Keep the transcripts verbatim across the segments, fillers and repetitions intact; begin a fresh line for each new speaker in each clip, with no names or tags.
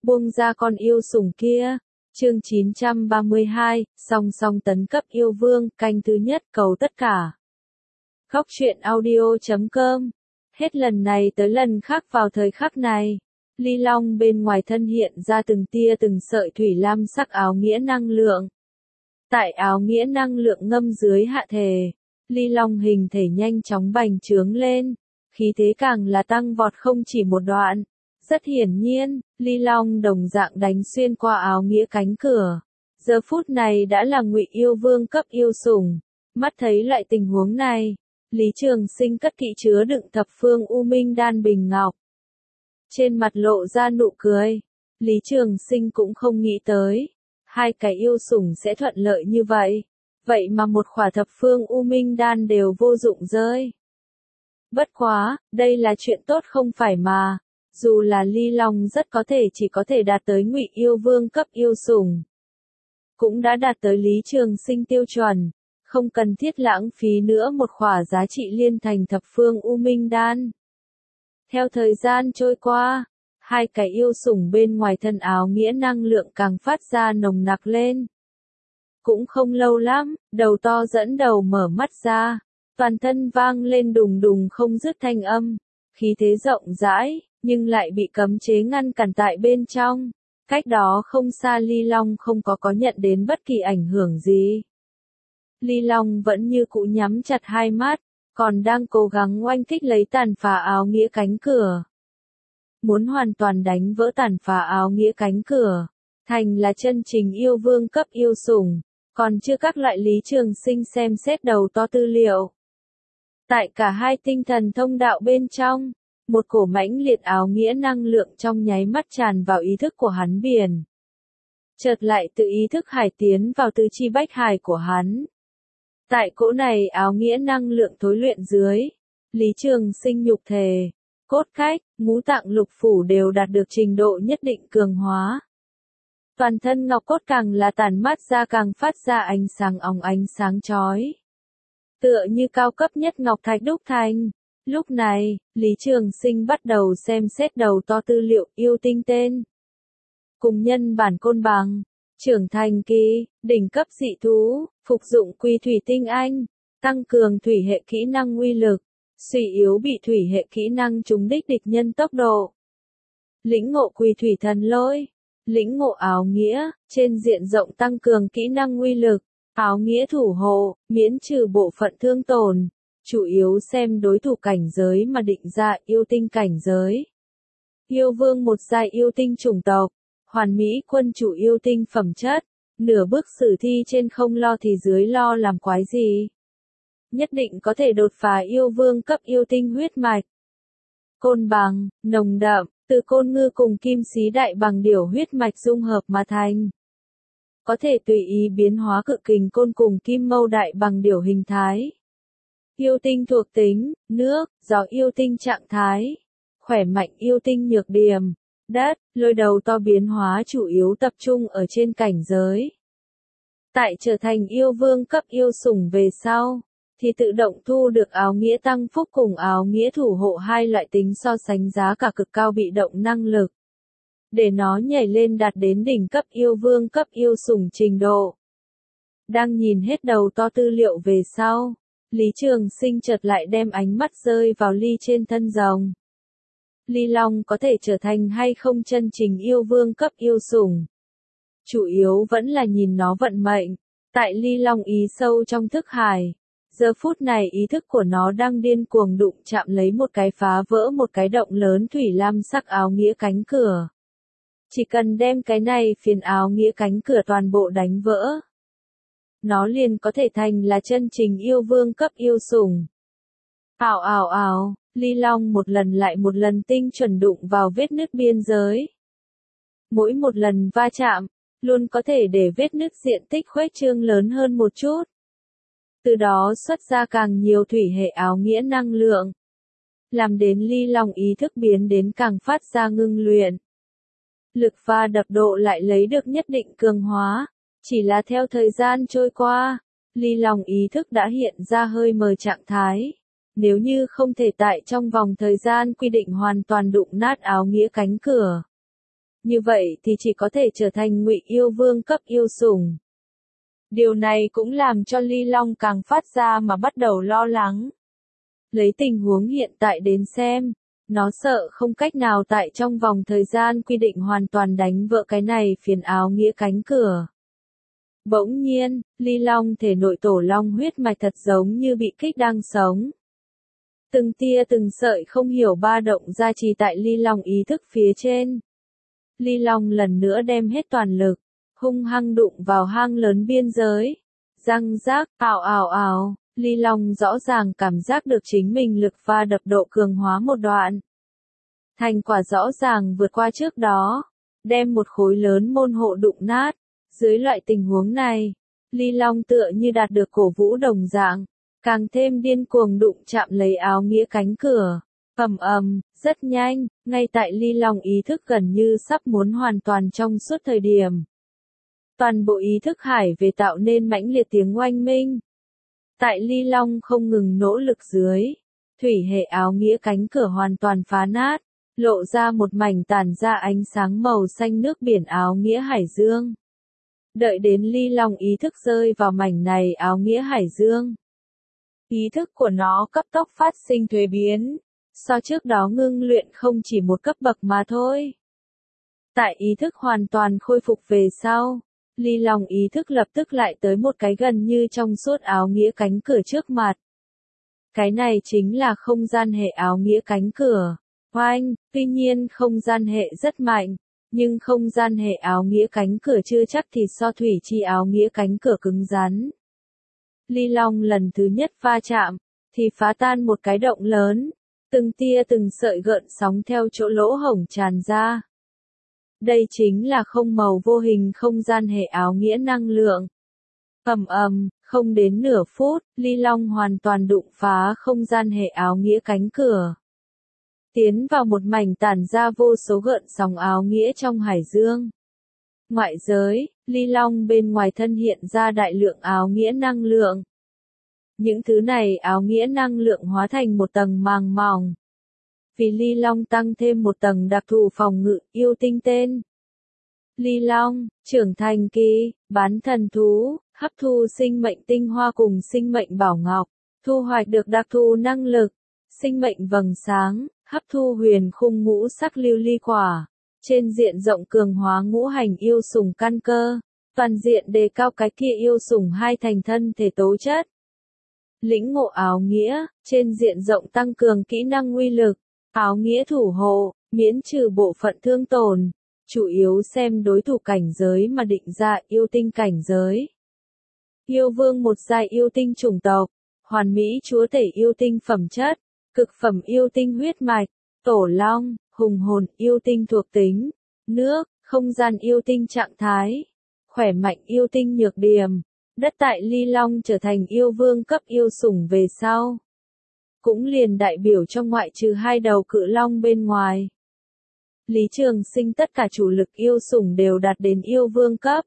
buông ra con yêu sủng kia. Chương chín trăm ba mươi hai, song song tấn cấp yêu vương, canh thứ nhất, cầu tất cả. Góc truyện audio chấm com. Hết lần này tới lần khác vào thời khắc này, Ly Long bên ngoài thân hiện ra từng tia từng sợi thủy lam sắc áo nghĩa năng lượng. Tại áo nghĩa năng lượng ngâm dưới hạ thể, Ly Long hình thể nhanh chóng bành trướng lên, khí thế càng là tăng vọt không chỉ một đoạn. Rất hiển nhiên, Ly Long đồng dạng đánh xuyên qua áo nghĩa cánh cửa. Giờ phút này đã là Ngụy yêu vương cấp yêu sủng. Mắt thấy loại tình huống này, Lý Trường Sinh cất kỹ chứa đựng thập phương U Minh đan bình ngọc. Trên mặt lộ ra nụ cười, Lý Trường Sinh cũng không nghĩ tới, hai cái yêu sủng sẽ thuận lợi như vậy. Vậy mà một khỏa thập phương U Minh đan đều vô dụng rơi. Bất quá, đây là chuyện tốt không phải mà. Dù là Ly Long rất có thể chỉ có thể đạt tới Ngụy yêu vương cấp yêu sủng, cũng đã đạt tới Lý Trường Sinh tiêu chuẩn, không cần thiết lãng phí nữa một khỏa giá trị liên thành thập phương U Minh đan. Theo thời gian trôi qua, hai cái yêu sủng bên ngoài thân áo nghĩa năng lượng càng phát ra nồng nặc lên. Cũng không lâu lắm, đầu to dẫn đầu mở mắt ra, toàn thân vang lên đùng đùng không dứt thanh âm, khí thế rộng rãi, nhưng lại bị cấm chế ngăn cản tại bên trong. Cách đó không xa Ly Long không có có nhận đến bất kỳ ảnh hưởng gì. Ly Long vẫn như cũ nhắm chặt hai mắt, còn đang cố gắng oanh kích lấy tàn phá áo nghĩa cánh cửa. Muốn hoàn toàn đánh vỡ tàn phá áo nghĩa cánh cửa, thành là chân chính yêu vương cấp yêu sủng, còn chưa các loại Lý Trường Sinh xem xét đầu to tư liệu. Tại cả hai tinh thần thông đạo bên trong, một cổ mãnh liệt áo nghĩa năng lượng trong nháy mắt tràn vào ý thức của hắn biển. Chợt lại tự ý thức hải tiến vào tứ chi bách hải của hắn. Tại cỗ này áo nghĩa năng lượng thối luyện dưới, Lý Trường Sinh nhục thể, cốt cách, ngũ tạng lục phủ đều đạt được trình độ nhất định cường hóa. Toàn thân ngọc cốt càng là tản mát ra càng phát ra ánh sáng óng ánh sáng chói. Tựa như cao cấp nhất ngọc thạch đúc thành. Lúc này, Lý Trường Sinh bắt đầu xem xét đầu to tư liệu yêu tinh tên. Cùng nhân bản côn bằng, trưởng thành kỳ, đỉnh cấp dị thú, phục dụng quy thủy tinh anh, tăng cường thủy hệ kỹ năng uy lực, suy yếu bị thủy hệ kỹ năng trúng đích địch nhân tốc độ. Lĩnh ngộ quy thủy thần lôi, lĩnh ngộ áo nghĩa, trên diện rộng tăng cường kỹ năng uy lực, áo nghĩa thủ hộ, miễn trừ bộ phận thương tổn. Chủ yếu xem đối thủ cảnh giới mà định ra yêu tinh cảnh giới. Yêu vương một giai yêu tinh chủng tộc, hoàn mỹ quân chủ yêu tinh phẩm chất, nửa bước sử thi trên không lo thì dưới lo làm quái gì. Nhất định có thể đột phá yêu vương cấp yêu tinh huyết mạch. Côn bằng, nồng đậm, từ côn ngư cùng kim xí đại bằng điểu huyết mạch dung hợp mà thành. Có thể tùy ý biến hóa cự kình côn cùng kim mâu đại bằng điểu hình thái. Yêu tinh thuộc tính, nước, gió yêu tinh trạng thái, khỏe mạnh yêu tinh nhược điểm, đất, lôi đầu to biến hóa chủ yếu tập trung ở trên cảnh giới. Tại trở thành yêu vương cấp yêu sủng về sau, thì tự động thu được áo nghĩa tăng phúc cùng áo nghĩa thủ hộ hai loại tính so sánh giá cả cực cao bị động năng lực. Để nó nhảy lên đạt đến đỉnh cấp yêu vương cấp yêu sủng trình độ. Đang nhìn hết đầu to tư liệu về sau, Lý Trường Sinh chợt lại đem ánh mắt rơi vào Ly trên thân rồng. Ly Long có thể trở thành hay không chân chính yêu vương cấp yêu sủng. Chủ yếu vẫn là nhìn nó vận mệnh. Tại Ly Long ý sâu trong thức hải. Giờ phút này ý thức của nó đang điên cuồng đụng chạm lấy một cái phá vỡ một cái động lớn thủy lam sắc áo nghĩa cánh cửa. Chỉ cần đem cái này phiền áo nghĩa cánh cửa toàn bộ đánh vỡ, nó liền có thể thành là chân chính yêu vương cấp yêu sủng. Ào ào ào, Ly Long một lần lại một lần tinh chuẩn đụng vào vết nứt biên giới. Mỗi một lần va chạm, luôn có thể để vết nứt diện tích khuếch trương lớn hơn một chút. Từ đó xuất ra càng nhiều thủy hệ áo nghĩa năng lượng. Làm đến Ly Long ý thức biến đến càng phát ra ngưng luyện. Lực va đập độ lại lấy được nhất định cường hóa. Chỉ là theo thời gian trôi qua, Ly Long ý thức đã hiện ra hơi mờ trạng thái. Nếu như không thể tại trong vòng thời gian quy định hoàn toàn đụng nát áo nghĩa cánh cửa, như vậy thì chỉ có thể trở thành Ngụy Yêu Vương cấp yêu sủng. Điều này cũng làm cho Ly Long càng phát ra mà bắt đầu lo lắng. Lấy tình huống hiện tại đến xem, nó sợ không cách nào tại trong vòng thời gian quy định hoàn toàn đánh vỡ cái này phiền áo nghĩa cánh cửa. Bỗng nhiên, Ly Long thể nội tổ long huyết mạch thật giống như bị kích đang sống. Từng tia từng sợi không hiểu ba động gia trì tại Ly Long ý thức phía trên. Ly Long lần nữa đem hết toàn lực, hung hăng đụng vào hang lớn biên giới. Răng rác, ào ào ào, Ly Long rõ ràng cảm giác được chính mình lực va đập độ cường hóa một đoạn. Thành quả rõ ràng vượt qua trước đó, đem một khối lớn môn hộ đụng nát. Dưới loại tình huống này, Ly Long tựa như đạt được cổ vũ đồng dạng, càng thêm điên cuồng đụng chạm lấy áo nghĩa cánh cửa. Ầm ầm, rất nhanh, ngay tại Ly Long ý thức gần như sắp muốn hoàn toàn trong suốt thời điểm. Toàn bộ ý thức hải về tạo nên mãnh liệt tiếng oanh minh. Tại Ly Long không ngừng nỗ lực dưới, thủy hệ áo nghĩa cánh cửa hoàn toàn phá nát, lộ ra một mảnh tàn ra ánh sáng màu xanh nước biển áo nghĩa hải dương. Đợi đến Ly Long ý thức rơi vào mảnh này áo nghĩa hải dương. Ý thức của nó cấp tốc phát sinh thuế biến, so trước đó ngưng luyện không chỉ một cấp bậc mà thôi. Tại ý thức hoàn toàn khôi phục về sau, Ly Long ý thức lập tức lại tới một cái gần như trong suốt áo nghĩa cánh cửa trước mặt. Cái này chính là không gian hệ áo nghĩa cánh cửa. Oanh, tuy nhiên không gian hệ rất mạnh, nhưng không gian hệ áo nghĩa cánh cửa chưa chắc thì so thủy chi áo nghĩa cánh cửa cứng rắn. Ly Long lần thứ nhất va chạm, thì phá tan một cái động lớn, từng tia từng sợi gợn sóng theo chỗ lỗ hổng tràn ra. Đây chính là không màu vô hình không gian hệ áo nghĩa năng lượng. Ầm ầm, không đến nửa phút, Ly Long hoàn toàn đụng phá không gian hệ áo nghĩa cánh cửa. Tiến vào một mảnh tản ra vô số gợn sóng áo nghĩa trong hải dương. Ngoại giới, Ly Long bên ngoài thân hiện ra đại lượng áo nghĩa năng lượng. Những thứ này áo nghĩa năng lượng hóa thành một tầng màng mỏng. Vì Ly Long tăng thêm một tầng đặc thù phòng ngự yêu tinh tên. Ly Long, trưởng thành kỳ, bán thần thú, hấp thu sinh mệnh tinh hoa cùng sinh mệnh bảo ngọc, thu hoạch được đặc thù năng lực, sinh mệnh vầng sáng, hấp thu huyền khung ngũ sắc lưu ly quả, trên diện rộng cường hóa ngũ hành yêu sủng căn cơ, toàn diện đề cao cái kia yêu sủng hai thành thân thể tố chất. Lĩnh ngộ áo nghĩa, trên diện rộng tăng cường kỹ năng uy lực, áo nghĩa thủ hộ, miễn trừ bộ phận thương tổn, chủ yếu xem đối thủ cảnh giới mà định ra yêu tinh cảnh giới. Yêu vương một giai yêu tinh chủng tộc, hoàn mỹ chúa tể yêu tinh phẩm chất, cực phẩm yêu tinh huyết mạch, tổ long, hùng hồn yêu tinh thuộc tính, nước, không gian yêu tinh trạng thái, khỏe mạnh yêu tinh nhược điểm. Đất tại Ly Long trở thành yêu vương cấp yêu sủng về sau. Cũng liền đại biểu cho ngoại trừ hai đầu cự long bên ngoài. Lý Trường Sinh tất cả chủ lực yêu sủng đều đạt đến yêu vương cấp.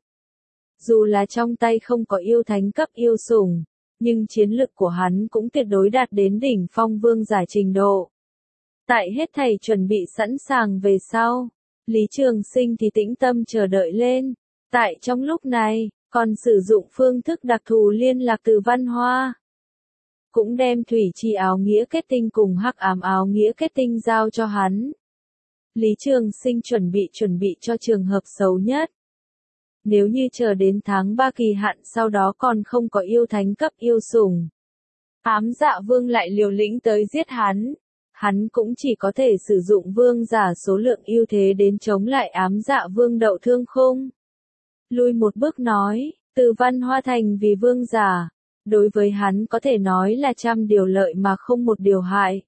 Dù là trong tay không có yêu thánh cấp yêu sủng, nhưng chiến lực của hắn cũng tuyệt đối đạt đến đỉnh phong vương giả trình độ. Tại hết thảy chuẩn bị sẵn sàng về sau, Lý Trường Sinh thì tĩnh tâm chờ đợi lên. Tại trong lúc này, còn sử dụng phương thức đặc thù liên lạc từ văn hoa. Cũng đem thủy chi áo nghĩa kết tinh cùng hắc ám áo nghĩa kết tinh giao cho hắn. Lý Trường Sinh chuẩn bị chuẩn bị cho trường hợp xấu nhất. Nếu như chờ đến tháng ba kỳ hạn sau đó còn không có yêu thánh cấp yêu sủng, ám dạ vương lại liều lĩnh tới giết hắn, hắn cũng chỉ có thể sử dụng vương giả số lượng ưu thế đến chống lại ám dạ vương đậu thương khung. Lui một bước nói, từ văn hoa thành vì vương giả, đối với hắn có thể nói là trăm điều lợi mà không một điều hại.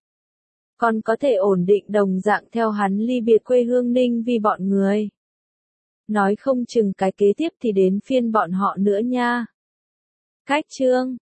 Còn có thể ổn định đồng dạng theo hắn ly biệt quê hương Ninh vì bọn người. Nói không chừng cái kế tiếp thì đến phiên bọn họ nữa nha. Cách chương